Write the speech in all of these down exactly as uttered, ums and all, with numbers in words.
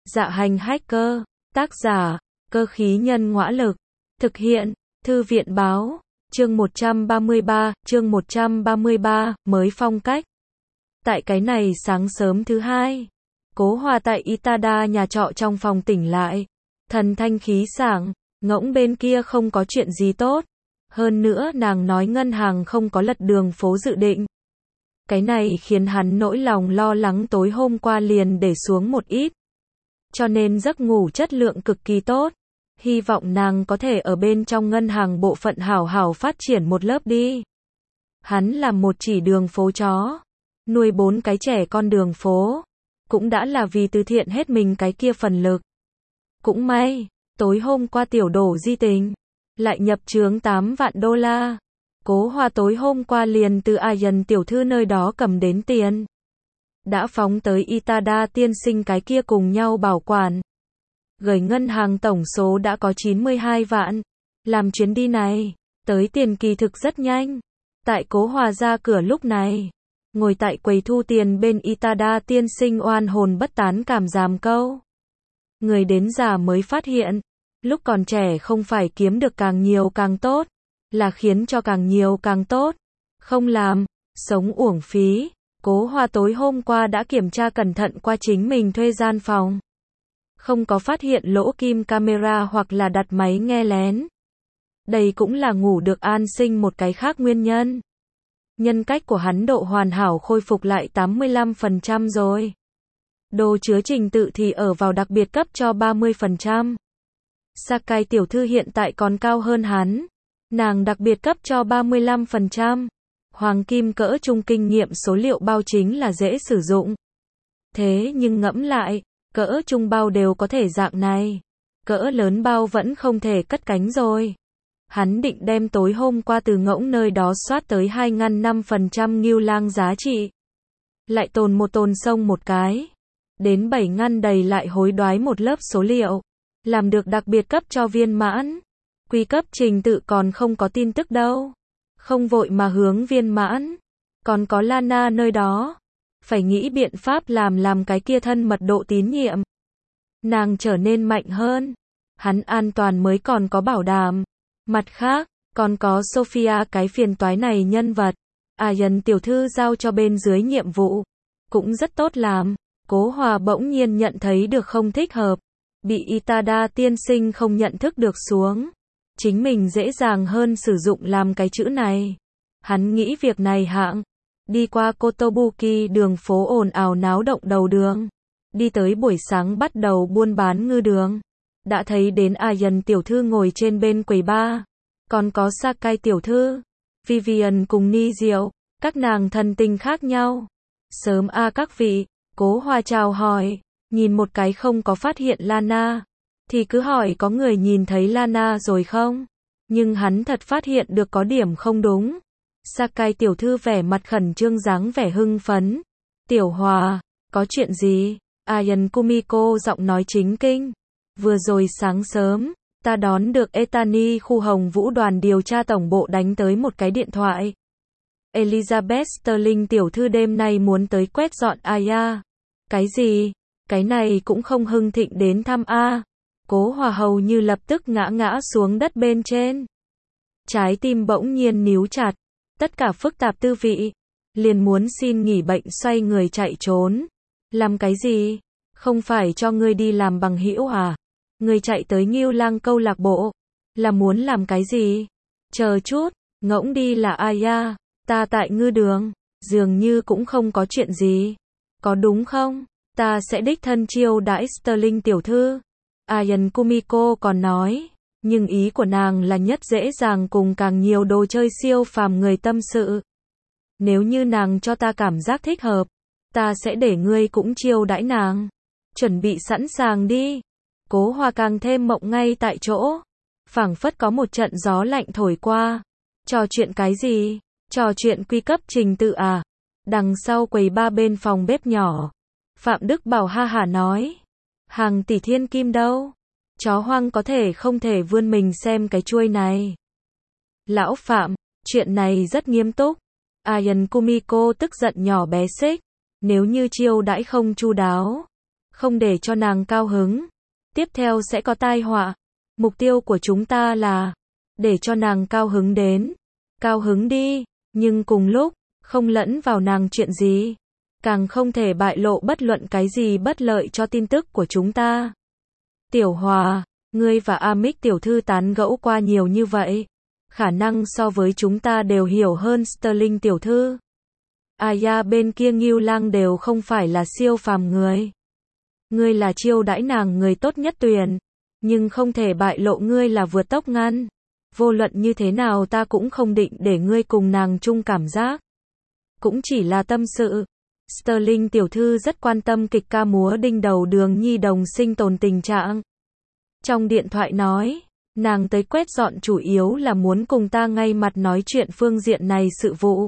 Dạ hành hacker, tác giả, cơ khí nhân ngõa lực, thực hiện, thư viện báo, chương một trăm ba mươi ba, chương một trăm ba mươi ba, mới phong cách. Tại cái này sáng sớm thứ hai, Cố Hòa tại Itada nhà trọ trong phòng tỉnh lại, thần thanh khí sảng, ngỗng bên kia không có chuyện gì tốt, hơn nữa nàng nói ngân hàng không có lật đường phố dự định. Cái này khiến hắn nỗi lòng lo lắng tối hôm qua liền để xuống một ít. Cho nên giấc ngủ chất lượng cực kỳ tốt. Hy vọng nàng có thể ở bên trong ngân hàng bộ phận hảo hảo phát triển một lớp đi. Hắn làm một chỉ đường phố chó, nuôi bốn cái trẻ con đường phố, cũng đã là vì từ thiện hết mình cái kia phần lực. Cũng may, tối hôm qua tiểu đổ di tình, lại nhập chướng tám vạn đô la. Cố Hòa tối hôm qua liền từ Ayan tiểu thư nơi đó cầm đến tiền. Đã phóng tới Itada tiên sinh cái kia cùng nhau bảo quản. Gửi ngân hàng tổng số đã có chín mươi hai vạn. Làm chuyến đi này, tới tiền kỳ thực rất nhanh. Tại Cố Hòa ra cửa lúc này, ngồi tại quầy thu tiền bên Itada tiên sinh oan hồn bất tán cảm giảm câu. Người đến già mới phát hiện, lúc còn trẻ không phải kiếm được càng nhiều càng tốt, là khiến cho càng nhiều càng tốt. Không làm, sống uổng phí. Cố Hòa tối hôm qua đã kiểm tra cẩn thận qua chính mình thuê gian phòng. Không có phát hiện lỗ kim camera hoặc là đặt máy nghe lén. Đây cũng là ngủ được an sinh một cái khác nguyên nhân. Nhân cách của hắn độ hoàn hảo khôi phục lại tám mươi lăm phần trăm rồi. Đồ chứa trình tự thì ở vào đặc biệt cấp cho ba mươi phần trăm. Sakai tiểu thư hiện tại còn cao hơn hắn. Nàng đặc biệt cấp cho ba mươi lăm phần trăm. Hoàng kim cỡ trung kinh nghiệm số liệu bao chính là dễ sử dụng. Thế nhưng ngẫm lại, cỡ trung bao đều có thể dạng này. Cỡ lớn bao vẫn không thể cất cánh rồi. Hắn định đem tối hôm qua từ ngỗng nơi đó soát tới hai ngàn năm phần trăm ngưu lang giá trị. Lại tồn một tồn sông một cái. Đến bảy ngăn đầy lại hối đoái một lớp số liệu. Làm được đặc biệt cấp cho viên mãn. Quy cấp trình tự còn không có tin tức đâu. Không vội mà hướng viên mãn. Còn có Lana nơi đó. Phải nghĩ biện pháp làm làm cái kia thân mật độ tín nhiệm. Nàng trở nên mạnh hơn. Hắn an toàn mới còn có bảo đảm. Mặt khác, còn có Sophia cái phiền toái này nhân vật. Ayan tiểu thư giao cho bên dưới nhiệm vụ. Cũng rất tốt làm. Cố Hòa bỗng nhiên nhận thấy được không thích hợp. Bị Itada tiên sinh không nhận thức được xuống. Chính mình dễ dàng hơn sử dụng làm cái chữ này. Hắn nghĩ việc này hạng. Đi qua Kotobuki đường phố ồn ào náo động đầu đường. Đi tới buổi sáng bắt đầu buôn bán ngư đường. Đã thấy đến Ayan tiểu thư ngồi trên bên quầy bar. Còn có Sakai tiểu thư, Vivian cùng Ni Diệu. Các nàng thân tình khác nhau. Sớm a à các vị. Cố Hòa chào hỏi. Nhìn một cái không có phát hiện Lana. Thì cứ hỏi có người nhìn thấy Lana rồi không? Nhưng hắn thật phát hiện được có điểm không đúng. Sakai tiểu thư vẻ mặt khẩn trương dáng vẻ hưng phấn. Tiểu Hòa, có chuyện gì? Ayan Kumiko giọng nói chính kinh. Vừa rồi sáng sớm, ta đón được Etani khu Hồng Vũ đoàn điều tra tổng bộ đánh tới một cái điện thoại. Elizabeth Sterling tiểu thư đêm nay muốn tới quét dọn Aya. Cái gì? Cái này cũng không hưng thịnh đến thăm a. Cố Hòa hầu như lập tức ngã ngã xuống đất bên trên. Trái tim bỗng nhiên níu chặt. Tất cả phức tạp tư vị. Liền muốn xin nghỉ bệnh xoay người chạy trốn. Làm cái gì? Không phải cho ngươi đi làm bằng hữu à? Ngươi chạy tới Ngưu Lang câu lạc bộ. Là muốn làm cái gì? Chờ chút, ngỗng đi là ai à? Ta tại ngư đường. Dường như cũng không có chuyện gì. Có đúng không? Ta sẽ đích thân chiêu đãi Sterling tiểu thư. Ayan Kumiko còn nói, nhưng ý của nàng là nhất dễ dàng cùng càng nhiều đồ chơi siêu phàm người tâm sự. Nếu như nàng cho ta cảm giác thích hợp, ta sẽ để ngươi cũng chiêu đãi nàng. Chuẩn bị sẵn sàng đi. Cố Hòa càng thêm mộng ngay tại chỗ. Phảng phất có một trận gió lạnh thổi qua. Trò chuyện cái gì? Trò chuyện quy cấp trình tự à? Đằng sau quầy ba bên phòng bếp nhỏ. Phạm Đức Bảo ha hả nói. Hàng tỷ thiên kim đâu? Chó hoang có thể không thể vươn mình xem cái chuôi này. Lão Phạm, chuyện này rất nghiêm túc. Ayan Kumiko tức giận nhỏ bé xích. Nếu như chiêu đãi không chu đáo, không để cho nàng cao hứng. Tiếp theo sẽ có tai họa. Mục tiêu của chúng ta là để cho nàng cao hứng đến. Cao hứng đi, nhưng cùng lúc, không lẫn vào nàng chuyện gì. Càng không thể bại lộ bất luận cái gì bất lợi cho tin tức của chúng ta. Tiểu Hòa, ngươi và Amic tiểu thư tán gẫu qua nhiều như vậy. Khả năng so với chúng ta đều hiểu hơn Sterling tiểu thư. Aya bên kia Ngưu Lang đều không phải là siêu phàm người. Ngươi là chiêu đãi nàng người tốt nhất tuyển. Nhưng không thể bại lộ ngươi là vượt tốc ngăn. Vô luận như thế nào ta cũng không định để ngươi cùng nàng chung cảm giác. Cũng chỉ là tâm sự. Sterling tiểu thư rất quan tâm kịch ca múa đinh đầu đường nhi đồng sinh tồn tình trạng. Trong điện thoại nói, nàng tới quét dọn chủ yếu là muốn cùng ta ngay mặt nói chuyện phương diện này sự vụ.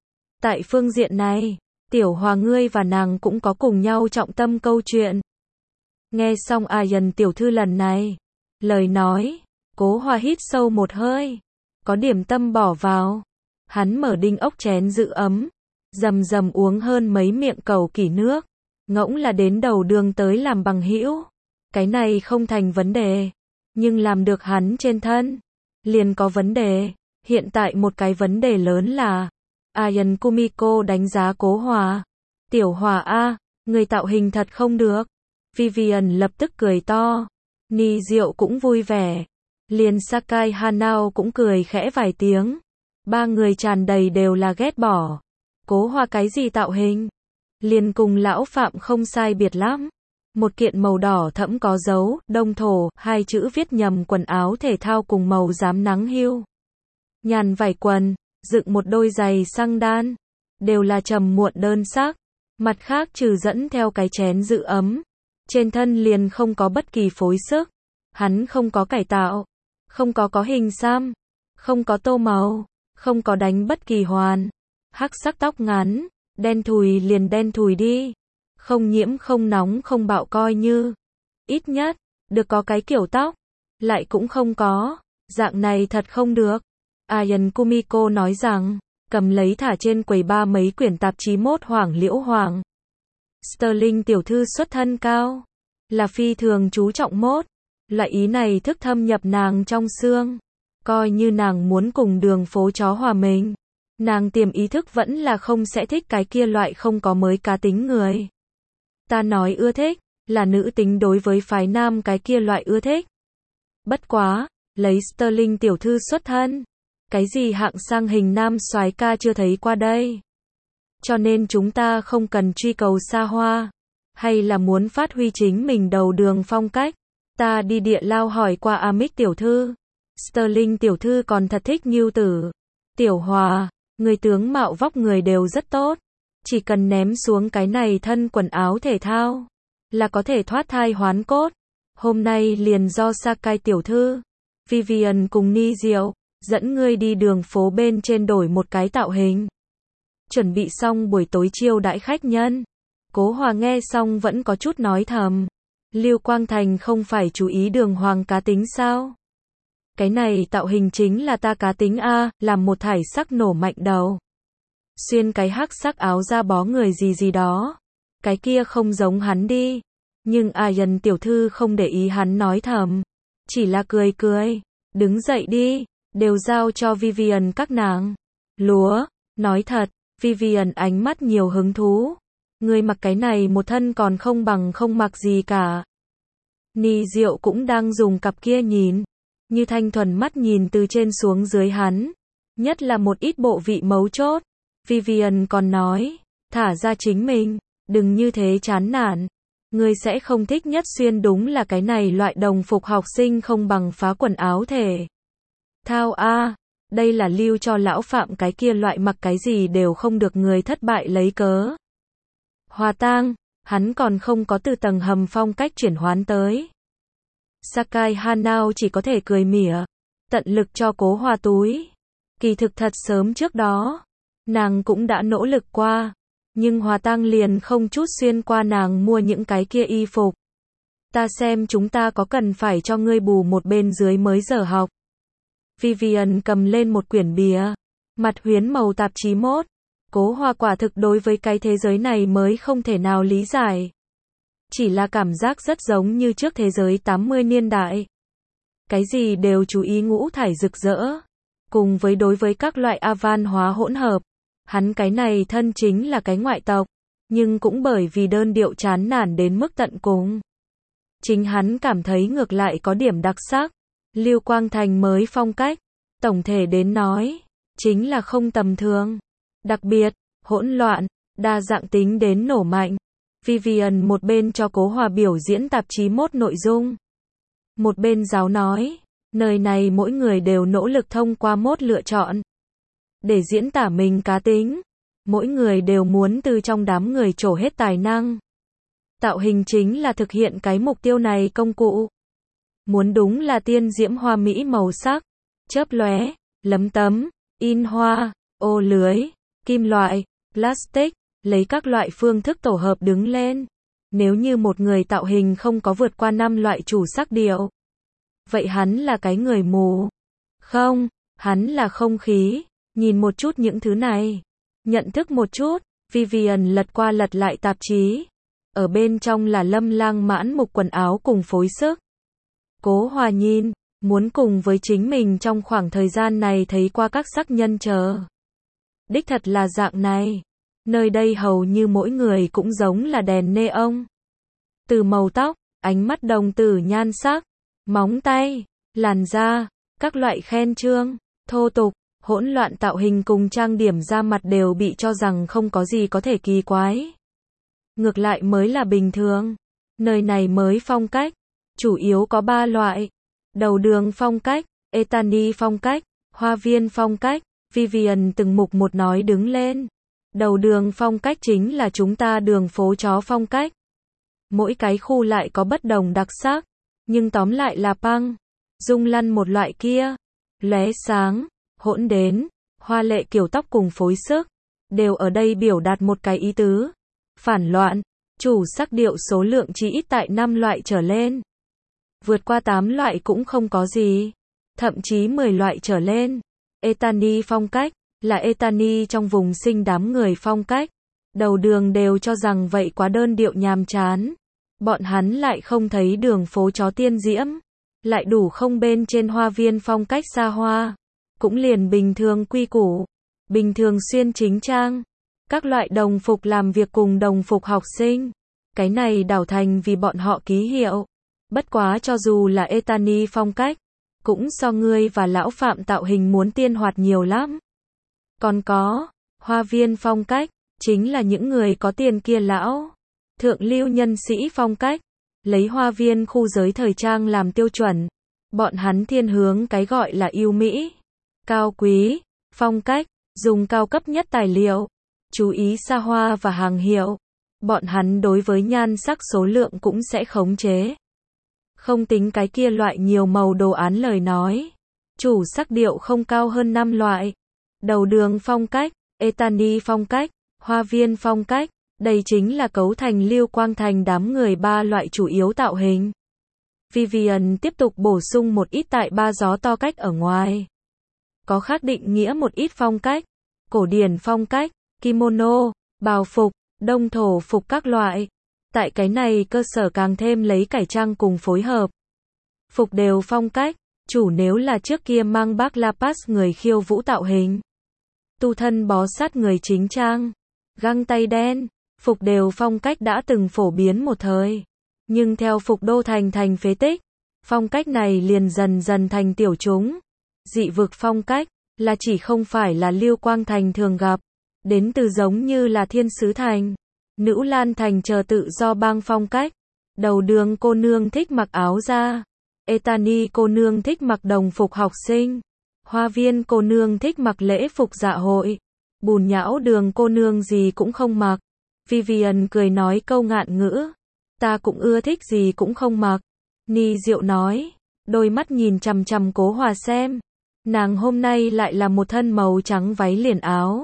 Tại phương diện này, Tiểu Hòa ngươi và nàng cũng có cùng nhau trọng tâm câu chuyện. Nghe xong Ayan tiểu thư lần này, lời nói, Cố Hòa hít sâu một hơi, có điểm tâm bỏ vào. Hắn mở đinh ốc chén giữ ấm, rầm rầm uống hơn mấy miệng cầu kỷ nước, ngỗng là đến đầu đường tới làm bằng hữu. Cái này không thành vấn đề, nhưng làm được hắn trên thân, liền có vấn đề. Hiện tại một cái vấn đề lớn là, Ayan Kumiko đánh giá Cố Hòa. Tiểu Hòa a, người tạo hình thật không được. Vivian lập tức cười to. Ni Diệu cũng vui vẻ. Liền Sakai Hanao cũng cười khẽ vài tiếng. Ba người tràn đầy đều là ghét bỏ. Cố Hòa cái gì tạo hình? Liền cùng lão Phạm không sai biệt lắm. Một kiện màu đỏ thẫm có dấu, đông thổ, hai chữ viết nhầm quần áo thể thao cùng màu rám nắng hưu. Nhàn vải quần, dựng một đôi giày xăng đan. Đều là trầm muộn đơn sắc. Mặt khác trừ dẫn theo cái chén giữ ấm. Trên thân liền không có bất kỳ phối sức. Hắn không có cải tạo. Không có có hình xăm. Không có tô màu. Không có đánh bất kỳ hoàn. Hắc sắc tóc ngắn. Đen thùi liền đen thùi đi. Không nhiễm không nóng không bạo coi như. Ít nhất, được có cái kiểu tóc. Lại cũng không có. Dạng này thật không được. Ayan Kumiko nói rằng, cầm lấy thả trên quầy ba mấy quyển tạp chí mốt hoàng liễu hoàng. Sterling tiểu thư xuất thân cao. Là phi thường chú trọng mốt. Loại ý này thức thâm nhập nàng trong xương. Coi như nàng muốn cùng đường phố chó hòa mình. Nàng tiềm ý thức vẫn là không sẽ thích cái kia loại không có mới cá tính người. Ta nói ưa thích, là nữ tính đối với phái nam cái kia loại ưa thích. Bất quá, lấy Sterling tiểu thư xuất thân. Cái gì hạng sang hình nam soái ca chưa thấy qua đây. Cho nên chúng ta không cần truy cầu xa hoa. Hay là muốn phát huy chính mình đầu đường phong cách. Ta đi địa lao hỏi qua Amic tiểu thư. Sterling tiểu thư còn thật thích Ngưu Tử. Tiểu Hòa, người tướng mạo vóc người đều rất tốt. Chỉ cần ném xuống cái này thân quần áo thể thao. Là có thể thoát thai hoán cốt. Hôm nay liền do Sakai tiểu thư. Vivian cùng Ni Diệu. Dẫn ngươi đi đường phố bên trên đổi một cái tạo hình. Chuẩn bị xong buổi tối chiêu đãi khách nhân. Cố Hòa nghe xong vẫn có chút nói thầm. Lưu Quang Thành không phải chú ý đường hoàng cá tính sao? Cái này tạo hình chính là ta cá tính a, làm một thải sắc nổ mạnh đầu. Xuyên cái hắc sắc áo da bó người gì gì đó. Cái kia không giống hắn đi. Nhưng Ayan tiểu thư không để ý hắn nói thầm. Chỉ là cười cười. Đứng dậy đi. Đều giao cho Vivian các nàng. Lúa, nói thật, Vivian ánh mắt nhiều hứng thú. Người mặc cái này một thân còn không bằng không mặc gì cả. Ni Diệu cũng đang dùng cặp kia nhìn. Như thanh thuần mắt nhìn từ trên xuống dưới hắn. Nhất là một ít bộ vị mấu chốt. Vivian còn nói, thả ra chính mình, đừng như thế chán nản. Người sẽ không thích nhất xuyên đúng là cái này loại đồng phục học sinh không bằng phá quần áo thể. Thao a, đây là lưu cho lão Phạm cái kia loại mặc cái gì đều không được người thất bại lấy cớ. Hòa tang, hắn còn không có từ tầng hầm phong cách chuyển hoán tới. Sakai Hanao chỉ có thể cười mỉa, tận lực cho Cố Hòa túi. Kỳ thực thật sớm trước đó, nàng cũng đã nỗ lực qua, nhưng Hòa tang liền không chút xuyên qua nàng mua những cái kia y phục. Ta xem chúng ta có cần phải cho ngươi bù một bên dưới mới giờ học. Vivian cầm lên một quyển bìa, mặt huyến màu tạp chí mốt. Cố Hòa quả thực đối với cái thế giới này mới không thể nào lý giải. Chỉ là cảm giác rất giống như trước thế giới tám mươi niên đại. Cái gì đều chú ý ngũ thải rực rỡ. Cùng với đối với các loại avan hóa hỗn hợp. Hắn cái này thân chính là cái ngoại tộc. Nhưng cũng bởi vì đơn điệu chán nản đến mức tận cùng. Chính hắn cảm thấy ngược lại có điểm đặc sắc. Lưu Quang Thành mới phong cách. Tổng thể đến nói. Chính là không tầm thường. Đặc biệt, hỗn loạn, đa dạng tính đến nổ mạnh. Vivian một bên cho Cố Hòa biểu diễn tạp chí mốt nội dung. Một bên giáo nói, nơi này mỗi người đều nỗ lực thông qua mốt lựa chọn. Để diễn tả mình cá tính. Mỗi người đều muốn từ trong đám người trổ hết tài năng. Tạo hình chính là thực hiện cái mục tiêu này công cụ. Muốn đúng là tiên diễm hoa mỹ màu sắc, chớp lóe, lấm tấm, in hoa, ô lưới, kim loại, plastic, lấy các loại phương thức tổ hợp đứng lên. Nếu như một người tạo hình không có vượt qua năm loại chủ sắc điệu, vậy hắn là cái người mù. Không, hắn là không khí. Nhìn một chút những thứ này. Nhận thức một chút, Vivian lật qua lật lại tạp chí. Ở bên trong là lâm lang mãn mục quần áo cùng phối sức. Cố Hòa nhìn, muốn cùng với chính mình trong khoảng thời gian này thấy qua các sắc nhân chờ. Đích thật là dạng này. Nơi đây hầu như mỗi người cũng giống là đèn neon. Từ màu tóc, ánh mắt đồng tử nhan sắc, móng tay, làn da, các loại khen chương, thô tục, hỗn loạn tạo hình cùng trang điểm da mặt đều bị cho rằng không có gì có thể kỳ quái. Ngược lại mới là bình thường. Nơi này mới phong cách, chủ yếu có ba loại. Đầu đường phong cách, Etani phong cách, hoa viên phong cách. Vivian từng mục một nói đứng lên. Đầu đường phong cách chính là chúng ta đường phố chó phong cách. Mỗi cái khu lại có bất đồng đặc sắc, nhưng tóm lại là punk, rung lăn một loại kia, lóe sáng, hỗn đến, hoa lệ kiểu tóc cùng phối sức, đều ở đây biểu đạt một cái ý tứ. Phản loạn, chủ sắc điệu số lượng chỉ ít tại năm loại trở lên. Vượt qua tám loại cũng không có gì, thậm chí mười loại trở lên. Etani phong cách, là Etani trong vùng sinh đám người phong cách. Đầu đường đều cho rằng vậy quá đơn điệu nhàm chán. Bọn hắn lại không thấy đường phố chó tiên diễm. Lại đủ không bên trên hoa viên phong cách xa hoa. Cũng liền bình thường quy củ. Bình thường xuyên chính trang. Các loại đồng phục làm việc cùng đồng phục học sinh. Cái này đảo thành vì bọn họ ký hiệu. Bất quá cho dù là Etani phong cách, cũng so ngươi và lão Phạm tạo hình muốn tiên hoạt nhiều lắm. Còn có, hoa viên phong cách, chính là những người có tiền kia lão. Thượng lưu nhân sĩ phong cách, lấy hoa viên khu giới thời trang làm tiêu chuẩn. Bọn hắn thiên hướng cái gọi là yêu mỹ, cao quý, phong cách, dùng cao cấp nhất tài liệu, chú ý xa hoa và hàng hiệu. Bọn hắn đối với nhan sắc số lượng cũng sẽ khống chế. Không tính cái kia loại nhiều màu đồ án lời nói. Chủ sắc điệu không cao hơn năm loại. Đầu đường phong cách, Etani phong cách, hoa viên phong cách, đây chính là cấu thành Lưu Quang Thành đám người ba loại chủ yếu tạo hình. Vivian tiếp tục bổ sung một ít tại ba gió to cách ở ngoài. Có khác định nghĩa một ít phong cách, cổ điển phong cách, kimono, bào phục, đông thổ phục các loại. Tại cái này cơ sở càng thêm lấy cải trang cùng phối hợp. Phục đều phong cách, chủ nếu là trước kia mang bác La Paz người khiêu vũ tạo hình. Tu thân bó sát người chính trang, găng tay đen, phục đều phong cách đã từng phổ biến một thời. Nhưng theo phục đô thành thành phế tích, phong cách này liền dần dần thành tiểu chúng. Dị vực phong cách, là chỉ không phải là Lưu Quang Thành thường gặp, đến từ giống như là Thiên Sứ Thành, Nữ Lan Thành chờ tự do bang phong cách. Đầu đường cô nương thích mặc áo da, Etani cô nương thích mặc đồng phục học sinh, hoa viên cô nương thích mặc lễ phục dạ hội, bùn nhão đường cô nương gì cũng không mặc. Vivian cười nói câu ngạn ngữ, ta cũng ưa thích gì cũng không mặc. Ni Diệu nói, đôi mắt nhìn chằm chằm Cố Hòa xem. Nàng hôm nay lại là một thân màu trắng váy liền áo.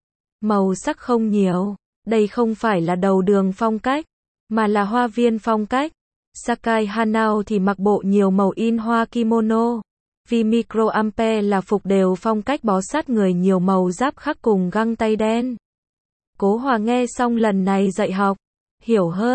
Màu sắc không nhiều, đây không phải là đầu đường phong cách, mà là hoa viên phong cách. Sakai Hanao thì mặc bộ nhiều màu in hoa kimono. Vì Micro Ampe là phục đều phong cách bó sát người nhiều màu giáp khắc cùng găng tay đen. Cố Hòa nghe xong lần này dạy học, hiểu hơn,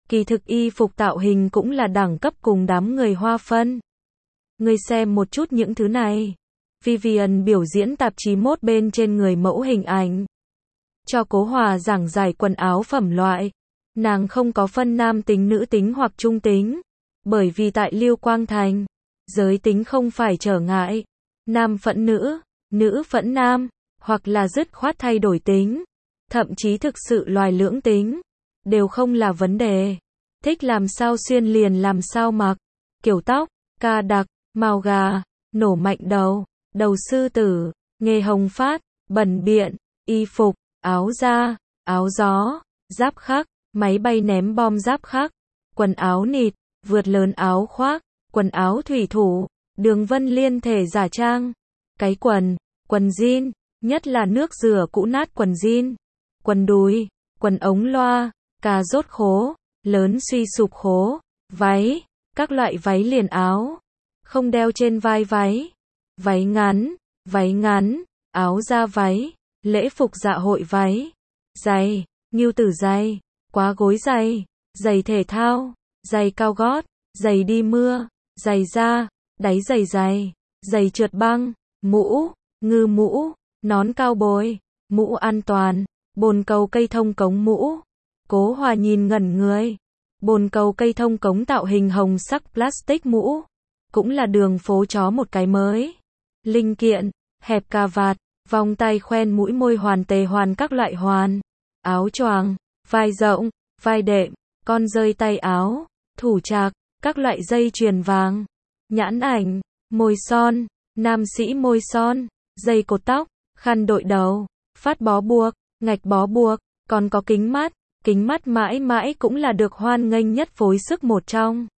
Kỳ thực y phục tạo hình cũng là đẳng cấp cùng đám người Hoa phân. Ngươi xem một chút những thứ này. Vivian biểu diễn tạp chí mốt bên trên người mẫu hình ảnh. Cho Cố Hòa giảng giải quần áo phẩm loại. Nàng không có phân nam tính nữ tính hoặc trung tính. Bởi vì tại Lưu Quang Thành, giới tính không phải trở ngại. Nam phẫn nữ, nữ phẫn nam, hoặc là dứt khoát thay đổi tính. Thậm chí thực sự loài lưỡng tính. Đều không là vấn đề. Thích làm sao xuyên liền làm sao mặc. Kiểu tóc, ca đặc, màu gà, nổ mạnh đầu, đầu sư tử, nghề hồng phát, bẩn biện, y phục, áo da, áo gió, giáp khắc, máy bay ném bom giáp khắc, quần áo nịt, vượt lớn áo khoác, quần áo thủy thủ, đường vân liên thể giả trang, cái quần, quần jean, nhất là nước rửa cũ nát quần jean, quần đùi, quần ống loa, cà rốt khố, lớn suy sụp khố, váy, các loại váy liền áo, không đeo trên vai váy, váy ngắn, váy ngắn, áo da váy, lễ phục dạ hội váy, giày, ngưu tử giày, quá gối giày, giày thể thao, giày cao gót, giày đi mưa, giày da, đáy giày giày, giày trượt băng, mũ, ngư mũ, nón cao bồi, mũ an toàn, bồn cầu cây thông cống mũ. Cố Hòa nhìn ngẩn người. Bồn cầu cây thông cống tạo hình hồng sắc plastic mũ. Cũng là đường phố chó một cái mới. Linh kiện, hẹp cà vạt, vòng tay khoen mũi môi hoàn tề hoàn các loại hoàn. Áo choàng, vai rộng, vai đệm, con rơi tay áo, thủ trạc, các loại dây chuyền vàng. Nhãn ảnh, môi son, nam sĩ môi son, dây cột tóc, khăn đội đầu, phát bó buộc, ngạch bó buộc, còn có kính mắt. Kính mắt mãi mãi cũng là được hoan nghênh nhất phối sức một trong.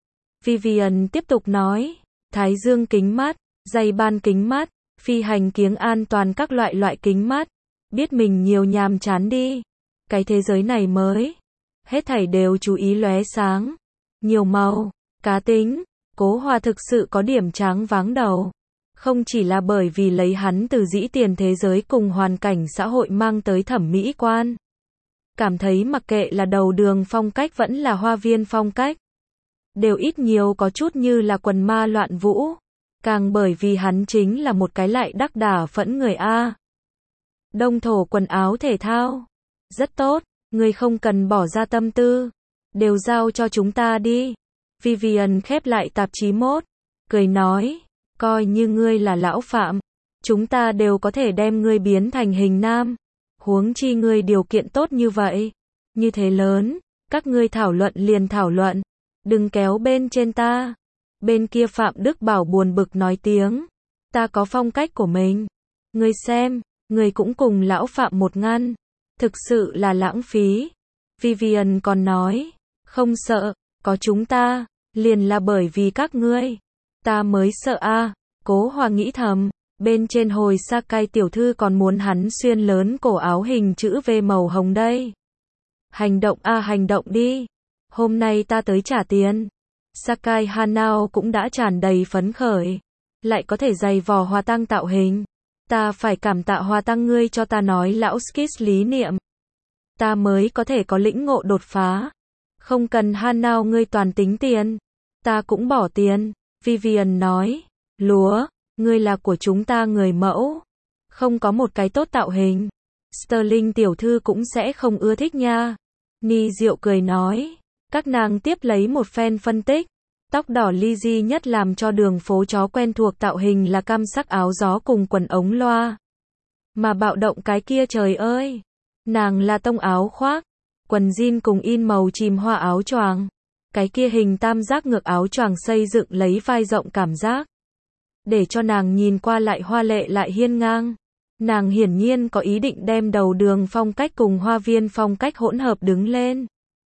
Vivian tiếp tục nói, thái dương kính mắt, dây ban kính mắt, phi hành kiếng an toàn các loại loại kính mắt, biết mình nhiều nhàm chán đi. Cái thế giới này mới, hết thảy đều chú ý lóe sáng, nhiều màu, cá tính. Cố Hòa thực sự có điểm tráng váng đầu. Không chỉ là bởi vì lấy hắn từ dĩ tiền thế giới cùng hoàn cảnh xã hội mang tới thẩm mỹ quan. Cảm thấy mặc kệ là đầu đường phong cách vẫn là hoa viên phong cách, đều ít nhiều có chút như là quần ma loạn vũ. Càng bởi vì hắn chính là một cái lại đắc đả phẫn người A. Đông thổ quần áo thể thao. Rất tốt, người không cần bỏ ra tâm tư. Đều giao cho chúng ta đi. Vivian khép lại tạp chí mốt, cười nói, coi như ngươi là lão phạm. Chúng ta đều có thể đem ngươi biến thành hình nam. Huống chi ngươi điều kiện tốt như vậy, như thế lớn, các ngươi thảo luận liền thảo luận, đừng kéo bên trên ta. Bên kia Phạm Đức Bảo buồn bực nói tiếng, ta có phong cách của mình. Ngươi xem, ngươi cũng cùng lão Phạm một ngăn, thực sự là lãng phí. Vivian còn nói, không sợ, có chúng ta, liền là bởi vì các ngươi, ta mới sợ a. Cố Hòa nghĩ thầm. Bên trên hồi Sakai tiểu thư còn muốn hắn xuyên lớn cổ áo hình chữ V màu hồng đây. Hành động a à, hành động đi. Hôm nay ta tới trả tiền. Sakai Hanao cũng đã tràn đầy phấn khởi. Lại có thể giày vò Hòa Tăng tạo hình. Ta phải cảm tạ Hòa Tăng ngươi cho ta nói lão skis lý niệm. Ta mới có thể có lĩnh ngộ đột phá. Không cần Hanao ngươi toàn tính tiền. Ta cũng bỏ tiền. Vivian nói. Lúa. Ngươi là của chúng ta người mẫu. Không có một cái tốt tạo hình. Sterling tiểu thư cũng sẽ không ưa thích nha. Ni Diệu cười nói. Các nàng tiếp lấy một phen phân tích. Tóc đỏ Lizzy nhất làm cho đường phố chó quen thuộc tạo hình là cam sắc áo gió cùng quần ống loa. Mà bạo động cái kia trời ơi. Nàng là tông áo khoác. Quần jean cùng in màu chìm hoa áo choàng. Cái kia hình tam giác ngược áo choàng xây dựng lấy vai rộng cảm giác. Để cho nàng nhìn qua lại hoa lệ lại hiên ngang. Nàng hiển nhiên có ý định đem đầu đường phong cách cùng hoa viên phong cách hỗn hợp đứng lên.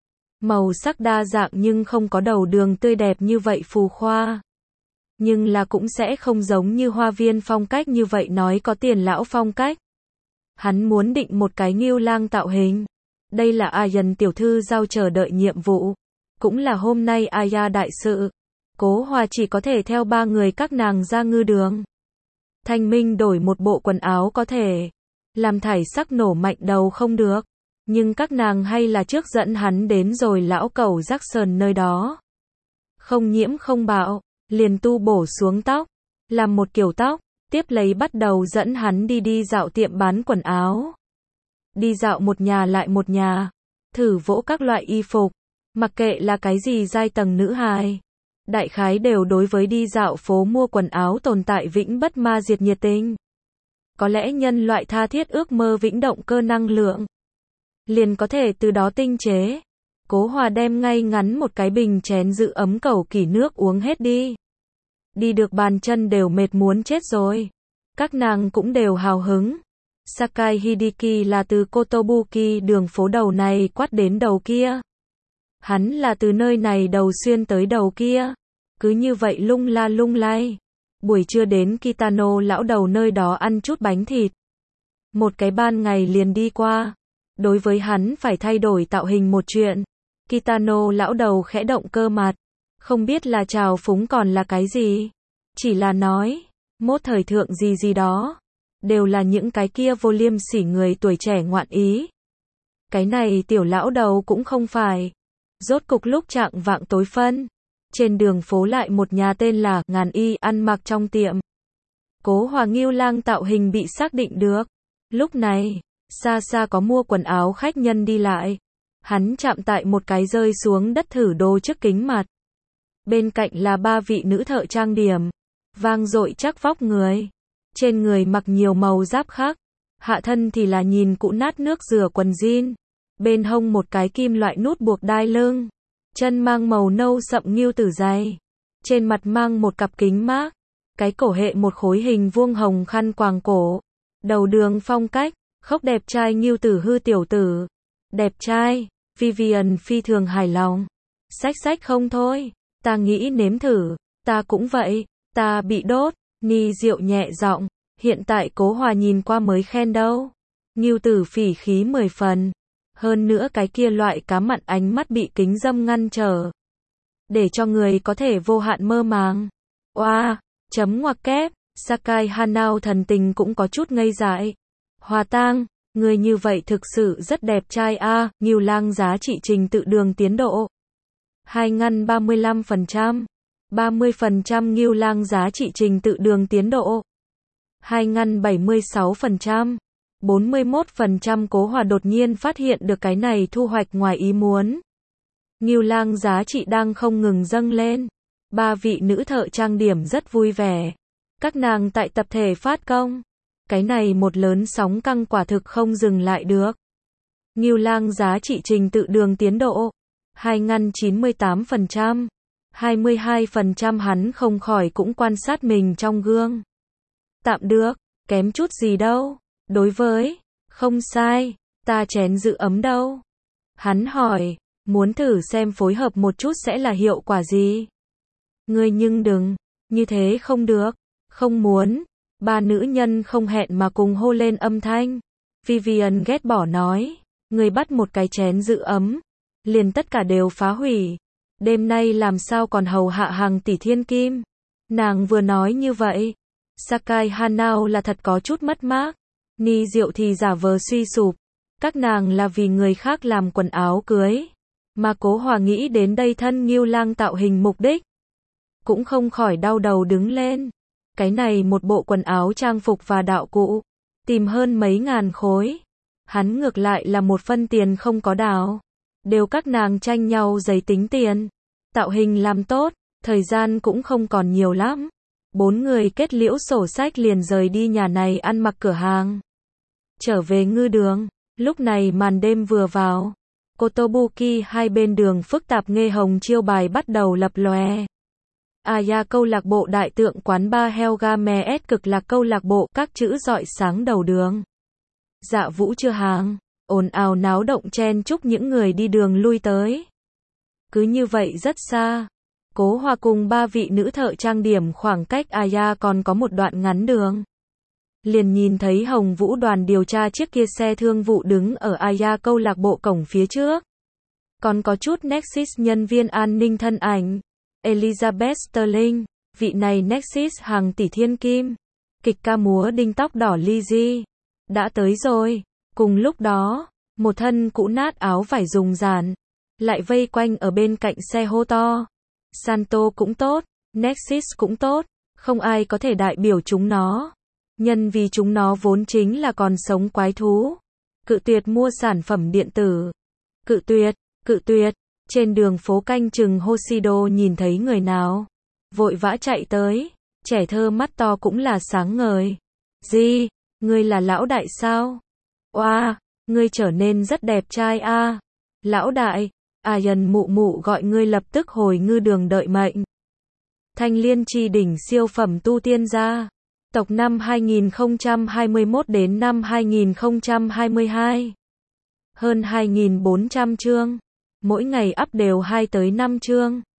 Màu sắc đa dạng nhưng không có đầu đường tươi đẹp như vậy phù khoa. Nhưng là cũng sẽ không giống như hoa viên phong cách như vậy nói có tiền lão phong cách. Hắn muốn định một cái Ngưu Lang tạo hình. Đây là Ayan tiểu thư giao chờ đợi nhiệm vụ. Cũng là hôm nay Aya đại sự. Cố Hòa chỉ có thể theo ba người các nàng ra ngư đường. Thanh Minh đổi một bộ quần áo có thể làm thải sắc nổ mạnh đầu không được. Nhưng các nàng hay là trước dẫn hắn đến rồi lão cẩu Jackson nơi đó. Không nhiễm không bạo, liền tu bổ xuống tóc, làm một kiểu tóc, tiếp lấy bắt đầu dẫn hắn đi đi dạo tiệm bán quần áo. Đi dạo một nhà lại một nhà, thử vỗ các loại y phục, mặc kệ là cái gì giai tầng nữ hài. Đại khái đều đối với đi dạo phố mua quần áo tồn tại vĩnh bất ma diệt nhiệt tình. Có lẽ nhân loại tha thiết ước mơ vĩnh động cơ năng lượng, liền có thể từ đó tinh chế. Cố Hòa đem ngay ngắn một cái bình chén giữ ấm cầu kỳ nước uống hết đi. Đi được bàn chân đều mệt muốn chết rồi. Các nàng cũng đều hào hứng. Sakai Hideki là từ Kotobuki đường phố đầu này quát đến đầu kia. Hắn là từ nơi này đầu xuyên tới đầu kia. Cứ như vậy lung la lung lay. Buổi trưa đến Kitano lão đầu nơi đó ăn chút bánh thịt. Một cái ban ngày liền đi qua. Đối với hắn phải thay đổi tạo hình một chuyện. Kitano lão đầu khẽ động cơ mặt. Không biết là trào phúng còn là cái gì. Chỉ là nói, mốt thời thượng gì gì đó. Đều là những cái kia vô liêm sỉ người tuổi trẻ ngoạn ý. Cái này tiểu lão đầu cũng không phải. Rốt cục lúc chạng vạng tối phân. Trên đường phố lại một nhà tên là Ngàn Y ăn mặc trong tiệm. Cố Hòa Ngưu Lang tạo hình bị xác định được. Lúc này, xa xa có mua quần áo khách nhân đi lại. Hắn chạm tại một cái rơi xuống đất thử đồ trước kính mặt. Bên cạnh là ba vị nữ thợ trang điểm. Vang dội chắc vóc người. Trên người mặc nhiều màu giáp khác. Hạ thân thì là nhìn cũ nát nước rửa quần jean. Bên hông một cái kim loại nút buộc đai lưng. Chân mang màu nâu sậm ngưu tử dày. Trên mặt mang một cặp kính mát. Cái cổ hệ một khối hình vuông hồng khăn quàng cổ. Đầu đường phong cách. Khóc đẹp trai ngưu tử hư tiểu tử. Đẹp trai. Vivian phi thường hài lòng. Xách xách không thôi. Ta nghĩ nếm thử. Ta cũng vậy. Ta bị đốt. Ni Diệu nhẹ giọng. Hiện tại Cố Hòa nhìn qua mới khen đâu. Ngưu tử phỉ khí mười phần. Hơn nữa cái kia loại cá mặn ánh mắt bị kính dâm ngăn trở. Để cho người có thể vô hạn mơ màng. Oa, chấm ngoặc kép. Sakai Hanao thần tình cũng có chút ngây dại. Hòa Tang, người như vậy thực sự rất đẹp trai a. À, Ngưu Lang giá trị trình tự đường tiến độ. Hai ngăn ba mươi lăm phần trăm. ba mươi phần trăm Ngưu Lang giá trị trình tự đường tiến độ. Hai ngăn bảy mươi sáu phần trăm. bốn mươi mốt phần trăm Cố Hòa đột nhiên phát hiện được cái này thu hoạch ngoài ý muốn. Ngưu Lang giá trị đang không ngừng dâng lên. Ba vị nữ thợ trang điểm rất vui vẻ. Các nàng tại tập thể phát công. Cái này một lớn sóng căng quả thực không dừng lại được. Ngưu Lang giá trị trình tự đường tiến độ. Hai ngăn chín mươi tám phần trăm. hai mươi hai phần trăm hắn không khỏi cũng quan sát mình trong gương. Tạm được, kém chút gì đâu. Đối với, không sai, ta chén giữ ấm đâu. Hắn hỏi, muốn thử xem phối hợp một chút sẽ là hiệu quả gì. Ngươi nhưng đừng, như thế không được, không muốn. Ba nữ nhân không hẹn mà cùng hô lên âm thanh. Vivian ghét bỏ nói, ngươi bắt một cái chén giữ ấm, liền tất cả đều phá hủy. Đêm nay làm sao còn hầu hạ hàng tỷ thiên kim. Nàng vừa nói như vậy, Sakai Hanao là thật có chút mất mát. Ni Diệu thì giả vờ suy sụp. Các nàng là vì người khác làm quần áo cưới. Mà Cố Hòa nghĩ đến đây thân Ngưu Lang tạo hình mục đích. Cũng không khỏi đau đầu đứng lên. Cái này một bộ quần áo trang phục và đạo cụ. Tìm hơn mấy ngàn khối. Hắn ngược lại là một phân tiền không có đào. Đều các nàng tranh nhau giấy tính tiền. Tạo hình làm tốt. Thời gian cũng không còn nhiều lắm. Bốn người kết liễu sổ sách liền rời đi nhà này ăn mặc cửa hàng. Trở về ngư đường, lúc này màn đêm vừa vào. Kotobuki hai bên đường phức tạp nghe hồng chiêu bài bắt đầu lập lòe. Aya câu lạc bộ đại tượng quán ba Helgame S cực lạc câu lạc bộ các chữ rọi sáng đầu đường. Dạ vũ chưa hàng, ồn ào náo động chen chúc những người đi đường lui tới. Cứ như vậy rất xa. Cố Hòa cùng ba vị nữ thợ trang điểm khoảng cách Aya còn có một đoạn ngắn đường. Liền nhìn thấy Hồng Vũ đoàn điều tra chiếc kia xe thương vụ đứng ở Aya câu lạc bộ cổng phía trước. Còn có chút Nexus nhân viên an ninh thân ảnh. Elizabeth Sterling, vị này Nexus hàng tỷ thiên kim. Kịch ca múa đinh tóc đỏ Lizzie. Đã tới rồi. Cùng lúc đó, Một thân cũ nát áo vải dùng dàn, lại vây quanh ở bên cạnh xe hô to. Santo cũng tốt, Nexus cũng tốt, không ai có thể đại biểu chúng nó. Nhân vì chúng nó vốn chính là còn sống quái thú. Cự tuyệt mua sản phẩm điện tử. Cự tuyệt, cự tuyệt. Trên đường phố canh chừng Hoshido nhìn thấy người nào, vội vã chạy tới. Trẻ thơ mắt to cũng là sáng ngời. Gì? Ngươi là lão đại sao? Oa, wow, ngươi trở nên rất đẹp trai a. À. Lão đại, Ayan mụ mụ gọi ngươi lập tức hồi ngư đường đợi mệnh. Thanh Liên Chi đỉnh siêu phẩm tu tiên gia. Tộc năm hai nghìn không trăm hai mươi mốt đến năm hai nghìn không trăm hai mươi hai. Hơn hai nghìn bốn trăm chương. Mỗi ngày up đều hai tới năm chương.